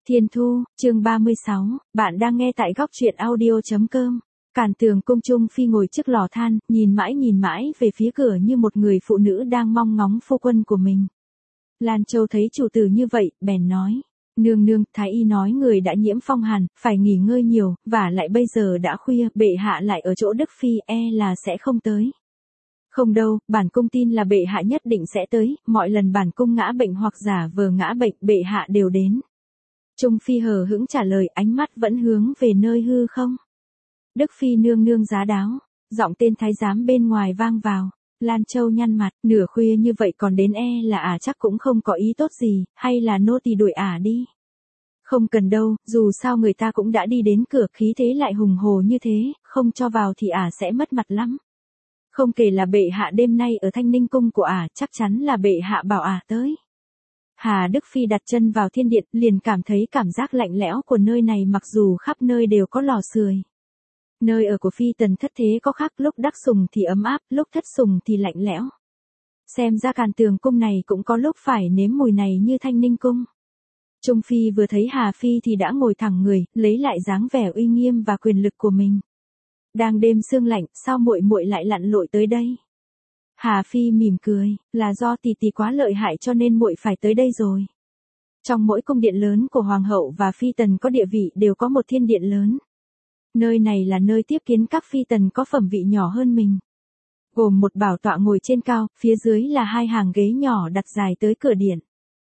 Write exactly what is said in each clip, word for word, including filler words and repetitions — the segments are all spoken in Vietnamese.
Thiên Thu, chương ba mươi sáu, bạn đang nghe tại góc truyện audio.com. Càn Tường Cung Trung Phi ngồi trước lò than, nhìn mãi nhìn mãi về phía cửa như một người phụ nữ đang mong ngóng phu quân của mình. Lan Châu thấy chủ tử như vậy, bèn nói. Nương nương, thái y nói người đã nhiễm phong hàn, phải nghỉ ngơi nhiều, và lại bây giờ đã khuya, bệ hạ lại ở chỗ Đức Phi, e là sẽ không tới. Không đâu, bản cung tin là bệ hạ nhất định sẽ tới, mọi lần bản cung ngã bệnh hoặc giả vờ ngã bệnh, bệ hạ đều đến. Trung Phi hờ hững trả lời, ánh mắt vẫn hướng về nơi hư không. Đức Phi nương nương giá đáo, giọng tên thái giám bên ngoài vang vào. Lan Châu nhăn mặt, nửa khuya như vậy còn đến, e là ả à chắc cũng không có ý tốt gì, hay là nô tỳ đuổi ả à đi. Không cần đâu, dù sao người ta cũng đã đi đến cửa, khí thế lại hùng hồ như thế, không cho vào thì ả à sẽ mất mặt lắm. Không kể là bệ hạ đêm nay ở Thanh Ninh cung của ả, à, chắc chắn là bệ hạ bảo ả à tới. Hà Đức Phi đặt chân vào thiên điện, liền cảm thấy cảm giác lạnh lẽo của nơi này, mặc dù khắp nơi đều có lò sưởi. Nơi ở của Phi tần thất thế có khác, lúc đắc sùng thì ấm áp, lúc thất sùng thì lạnh lẽo. Xem ra Càn Tường cung này cũng có lúc phải nếm mùi này như Thanh Ninh cung. Trung Phi vừa thấy Hà Phi thì đã ngồi thẳng người, lấy lại dáng vẻ uy nghiêm và quyền lực của mình. Đang đêm sương lạnh, sao muội muội lại lặn lội tới đây? Hà Phi mỉm cười, là do tỷ tỷ quá lợi hại cho nên muội phải tới đây rồi. Trong mỗi cung điện lớn của hoàng hậu và phi tần có địa vị đều có một thiên điện lớn. Nơi này là nơi tiếp kiến các phi tần có phẩm vị nhỏ hơn mình. Gồm một bảo tọa ngồi trên cao, phía dưới là hai hàng ghế nhỏ đặt dài tới cửa điện.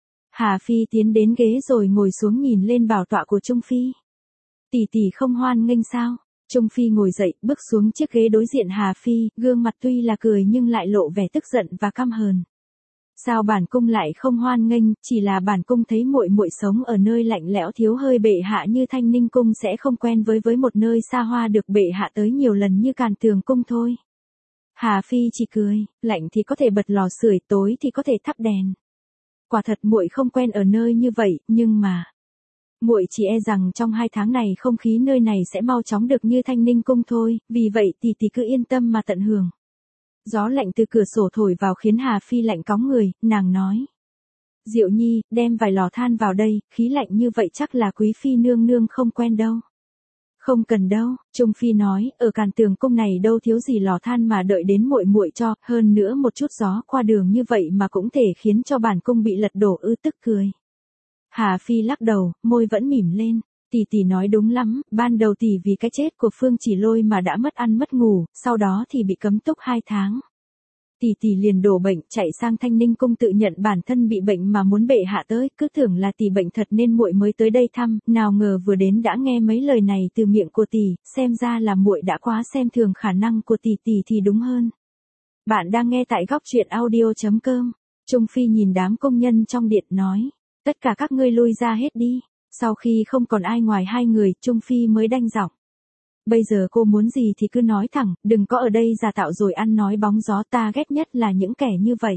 Hà Phi tiến đến ghế rồi ngồi xuống nhìn lên bảo tọa của Trung Phi. Tỷ tỷ không hoan nghênh sao? Trung Phi ngồi dậy, bước xuống chiếc ghế đối diện Hà Phi, gương mặt tuy là cười nhưng lại lộ vẻ tức giận và căm hờn. Sao bản cung lại không hoan nghênh, chỉ là bản cung thấy muội muội sống ở nơi lạnh lẽo thiếu hơi bệ hạ như Thanh Ninh cung sẽ không quen với với một nơi xa hoa được bệ hạ tới nhiều lần như Càn Tường cung thôi. Hà Phi chỉ cười, lạnh thì có thể bật lò sưởi, tối thì có thể thắp đèn. Quả thật muội không quen ở nơi như vậy, nhưng mà muội chỉ e rằng trong hai tháng này không khí nơi này sẽ mau chóng được như Thanh Ninh cung thôi, vì vậy tỷ tỷ cứ yên tâm mà tận hưởng. Gió lạnh từ cửa sổ thổi vào khiến Hà Phi lạnh cóng người, nàng nói. Diệu Nhi, đem vài lò than vào đây, khí lạnh như vậy chắc là quý phi nương nương không quen đâu. Không cần đâu, Trung Phi nói, ở Càn Tường cung này đâu thiếu gì lò than mà đợi đến muội muội cho, hơn nữa một chút gió qua đường như vậy mà cũng thể khiến cho bản cung bị lật đổ ư, tức cười. Hà Phi lắc đầu, môi vẫn mỉm lên. Tỷ tỷ nói đúng lắm, ban đầu tỷ vì cái chết của Phương Chỉ Lôi mà đã mất ăn mất ngủ, sau đó thì bị cấm túc hai tháng. Tỷ tỷ liền đổ bệnh, chạy sang Thanh Ninh cung tự nhận bản thân bị bệnh mà muốn bệ hạ tới, cứ tưởng là tỷ bệnh thật nên muội mới tới đây thăm, nào ngờ vừa đến đã nghe mấy lời này từ miệng của tỷ, xem ra là muội đã quá xem thường khả năng của tỷ tỷ thì đúng hơn. Bạn đang nghe tại góc truyện audio.com. Trung Phi nhìn đám công nhân trong điện nói, tất cả các ngươi lui ra hết đi. Sau khi không còn ai ngoài hai người, Trung Phi mới đanh giọng. Bây giờ cô muốn gì thì cứ nói thẳng, đừng có ở đây giả tạo rồi ăn nói bóng gió, ta ghét nhất là những kẻ như vậy.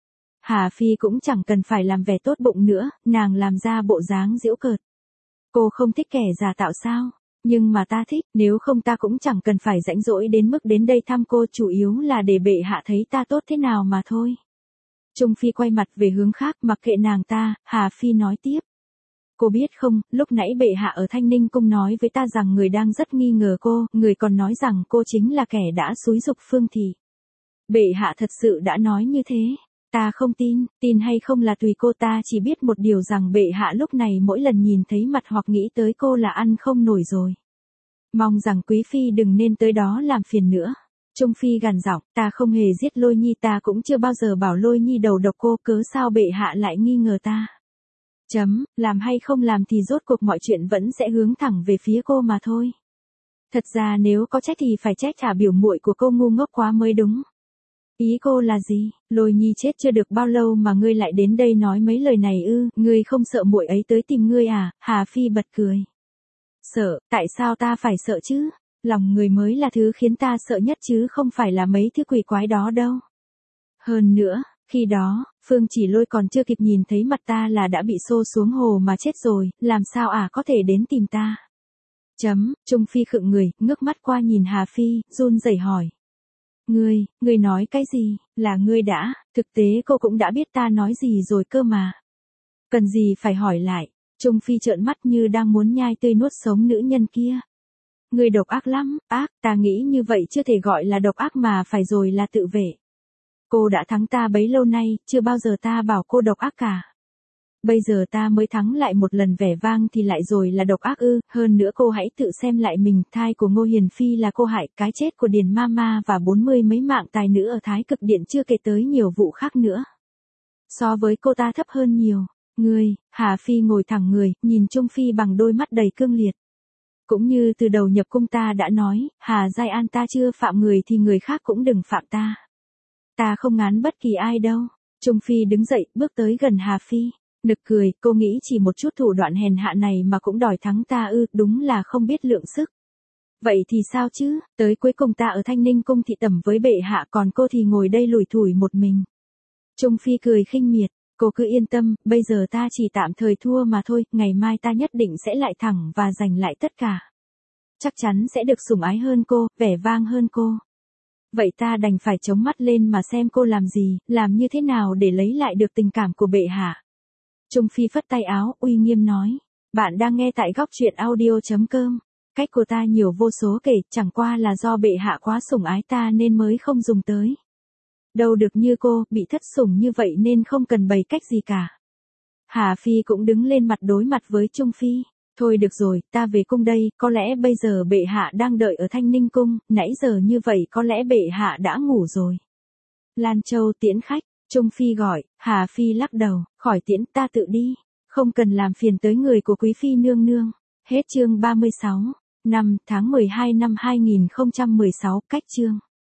Hà Phi cũng chẳng cần phải làm vẻ tốt bụng nữa, nàng làm ra bộ dáng giễu cợt. Cô không thích kẻ giả tạo sao? Nhưng mà ta thích, nếu không ta cũng chẳng cần phải rãnh rỗi đến mức đến đây thăm cô, chủ yếu là để bệ hạ thấy ta tốt thế nào mà thôi. Trung Phi quay mặt về hướng khác, mặc kệ nàng ta, Hà Phi nói tiếp. Cô biết không, lúc nãy bệ hạ ở Thanh Ninh cung nói với ta rằng người đang rất nghi ngờ cô, người còn nói rằng cô chính là kẻ đã xúi giục Phương Thị. Bệ hạ thật sự đã nói như thế, ta không tin, tin hay không là tùy cô, ta chỉ biết một điều rằng bệ hạ lúc này mỗi lần nhìn thấy mặt hoặc nghĩ tới cô là ăn không nổi rồi. Mong rằng quý phi đừng nên tới đó làm phiền nữa. Trung Phi gằn giọng, ta không hề giết Lôi Nhi, ta cũng chưa bao giờ bảo Lôi Nhi đầu độc cô, cớ sao bệ hạ lại nghi ngờ ta. Chấm, làm hay không làm thì rốt cuộc mọi chuyện vẫn sẽ hướng thẳng về phía cô mà thôi. Thật ra nếu có trách thì phải trách trả biểu muội của cô ngu ngốc quá mới đúng. Ý cô là gì? Lôi Nhi chết chưa được bao lâu mà ngươi lại đến đây nói mấy lời này ư? Ngươi không sợ muội ấy tới tìm ngươi à? Hà Phi bật cười. Sợ, tại sao ta phải sợ chứ? Lòng người mới là thứ khiến ta sợ nhất chứ không phải là mấy thứ quỷ quái đó đâu. Hơn nữa, khi đó, Phương Chỉ Lôi còn chưa kịp nhìn thấy mặt ta là đã bị xô xuống hồ mà chết rồi, làm sao à có thể đến tìm ta. Chấm, Trung Phi khựng người, ngước mắt qua nhìn Hà Phi, run rẩy hỏi. Ngươi, ngươi nói cái gì, là ngươi đã, thực tế cô cũng đã biết ta nói gì rồi cơ mà. Cần gì phải hỏi lại. Trung Phi trợn mắt như đang muốn nhai tươi nuốt sống nữ nhân kia. Người độc ác lắm, ác, ta nghĩ như vậy chưa thể gọi là độc ác mà phải rồi là tự vệ. Cô đã thắng ta bấy lâu nay, chưa bao giờ ta bảo cô độc ác cả. Bây giờ ta mới thắng lại một lần vẻ vang thì lại rồi là độc ác ư, hơn nữa cô hãy tự xem lại mình, thai của Ngô Hiền Phi là cô hại, cái chết của Điền Mama và bốn mươi mấy mạng tài nữ ở Thái Cực Điện chưa kể tới nhiều vụ khác nữa. So với cô ta thấp hơn nhiều. Ngươi, Hà Phi ngồi thẳng người, nhìn Trung Phi bằng đôi mắt đầy cương liệt. Cũng như từ đầu nhập cung ta đã nói, Hà Giai An ta chưa phạm người thì người khác cũng đừng phạm ta. Ta không ngán bất kỳ ai đâu. Trung Phi đứng dậy, bước tới gần Hà Phi. Nực cười, cô nghĩ chỉ một chút thủ đoạn hèn hạ này mà cũng đòi thắng ta ư, đúng là không biết lượng sức. Vậy thì sao chứ, tới cuối cùng ta ở Thanh Ninh cung thị tẩm với bệ hạ còn cô thì ngồi đây lủi thủi một mình. Trung Phi cười khinh miệt, cô cứ yên tâm, bây giờ ta chỉ tạm thời thua mà thôi, ngày mai ta nhất định sẽ lại thẳng và giành lại tất cả. Chắc chắn sẽ được sủng ái hơn cô, vẻ vang hơn cô. Vậy ta đành phải chống mắt lên mà xem cô làm gì, làm như thế nào để lấy lại được tình cảm của bệ hạ. Trung Phi phất tay áo, uy nghiêm nói. Bạn đang nghe tại góc truyện audio chấm com. Cách của ta nhiều vô số kể, chẳng qua là do bệ hạ quá sủng ái ta nên mới không dùng tới. Đâu được như cô, bị thất sủng như vậy nên không cần bày cách gì cả. Hà Phi cũng đứng lên mặt đối mặt với Trung Phi. Thôi được rồi, ta về cung đây, có lẽ bây giờ bệ hạ đang đợi ở Thanh Ninh cung, nãy giờ như vậy có lẽ bệ hạ đã ngủ rồi. Lan Châu tiễn khách, Trung Phi gọi, Hà Phi lắc đầu, khỏi tiễn, ta tự đi, không cần làm phiền tới người của quý phi nương nương. Hết chương ba mươi sáu, năm tháng mười hai năm hai nghìn không trăm mười sáu, cách chương.